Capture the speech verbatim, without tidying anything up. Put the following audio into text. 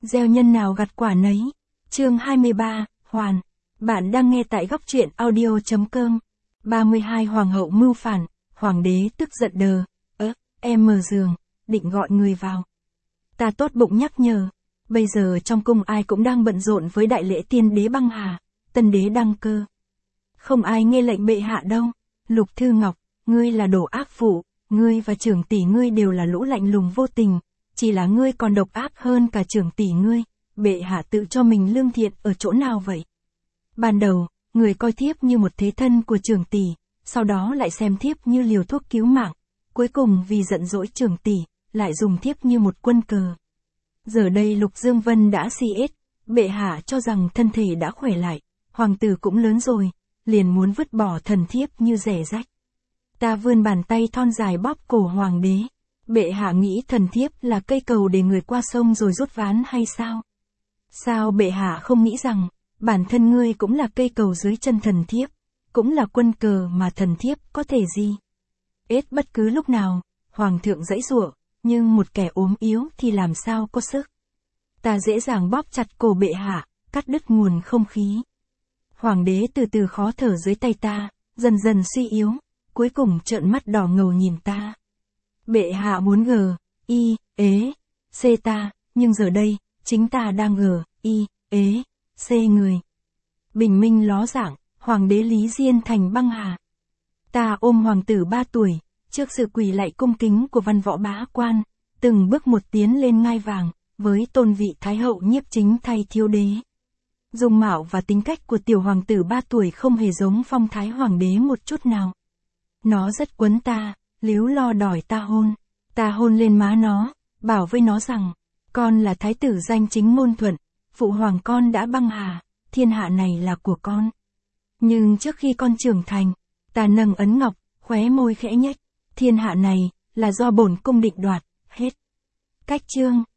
Gieo nhân nào gặt quả nấy. Chương hai mươi ba, Hoàn. Bạn đang nghe tại góc truyện audio chấm com. ba mươi hai Hoàng hậu mưu phản, hoàng đế tức giận đờ. Ơ, em mở giường, định gọi người vào. Ta tốt bụng nhắc nhở. Bây giờ trong cung ai cũng đang bận rộn với đại lễ tiên đế băng hà, tân đế đăng cơ. Không ai nghe lệnh bệ hạ đâu. Lục Thư Ngọc, ngươi là đồ ác phụ, ngươi và trưởng tỷ ngươi đều là lũ lạnh lùng vô tình, chỉ là ngươi còn độc ác hơn cả trưởng tỷ ngươi. Bệ hạ tự cho mình lương thiện ở chỗ nào vậy? Ban đầu, người coi thiếp như một thế thân của trưởng tỷ, sau đó lại xem thiếp như liều thuốc cứu mạng, cuối cùng vì giận dỗi trưởng tỷ, lại dùng thiếp như một quân cờ. Giờ đây Lục Dương Vân đã si ết, bệ hạ cho rằng thân thể đã khỏe lại, hoàng tử cũng lớn rồi, liền muốn vứt bỏ thần thiếp như rẻ rách. Ta vươn bàn tay thon dài bóp cổ hoàng đế. Bệ hạ nghĩ thần thiếp là cây cầu để người qua sông rồi rút ván hay sao? Sao bệ hạ không nghĩ rằng, bản thân ngươi cũng là cây cầu dưới chân thần thiếp, cũng là quân cờ mà thần thiếp có thể gì? Ết bất cứ lúc nào, hoàng thượng giãy giụa, nhưng một kẻ ốm yếu thì làm sao có sức? Ta dễ dàng bóp chặt cổ bệ hạ, cắt đứt nguồn không khí. Hoàng đế từ từ khó thở dưới tay ta, dần dần suy yếu, cuối cùng trợn mắt đỏ ngầu nhìn ta. Bệ hạ muốn g, y, ế, c ta, nhưng giờ đây, chính ta đang g, y, ế, c người. Bình minh ló dạng, hoàng đế Lý Diên thành băng hà. Ta ôm hoàng tử ba tuổi, trước sự quỳ lạy cung kính của văn võ bá quan, từng bước một tiến lên ngai vàng, với tôn vị thái hậu nhiếp chính thay thiếu đế. Dung mạo và tính cách của tiểu hoàng tử ba tuổi không hề giống phong thái hoàng đế một chút nào. Nó rất quấn ta, líu lo đòi ta hôn. Ta hôn lên má nó, bảo với nó rằng, con là thái tử danh chính ngôn thuận, phụ hoàng con đã băng hà, thiên hạ này là của con. Nhưng trước khi con trưởng thành, ta nâng ấn ngọc, khóe môi khẽ nhếch, thiên hạ này, là do bổn cung định đoạt, hết. Cách chương.